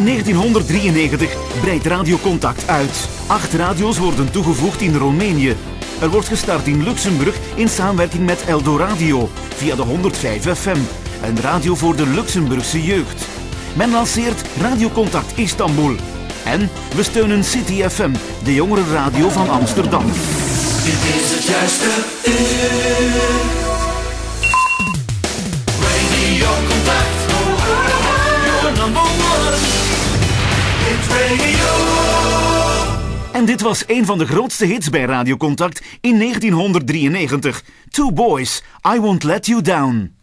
1993 breidt Radio Contact uit. 8 radio's worden toegevoegd in Roemenië. Er wordt gestart in Luxemburg in samenwerking met Eldoradio via de 105 FM, een radio voor de Luxemburgse jeugd. Men lanceert Radio Contact Istanbul. En we steunen City FM, de jongerenradio van Amsterdam. Dit is het juiste uur. Radio Contact. Your number one. Hit radio. En dit was een van de grootste hits bij Radio Contact in 1993. Two Boys, I Won't Let You Down.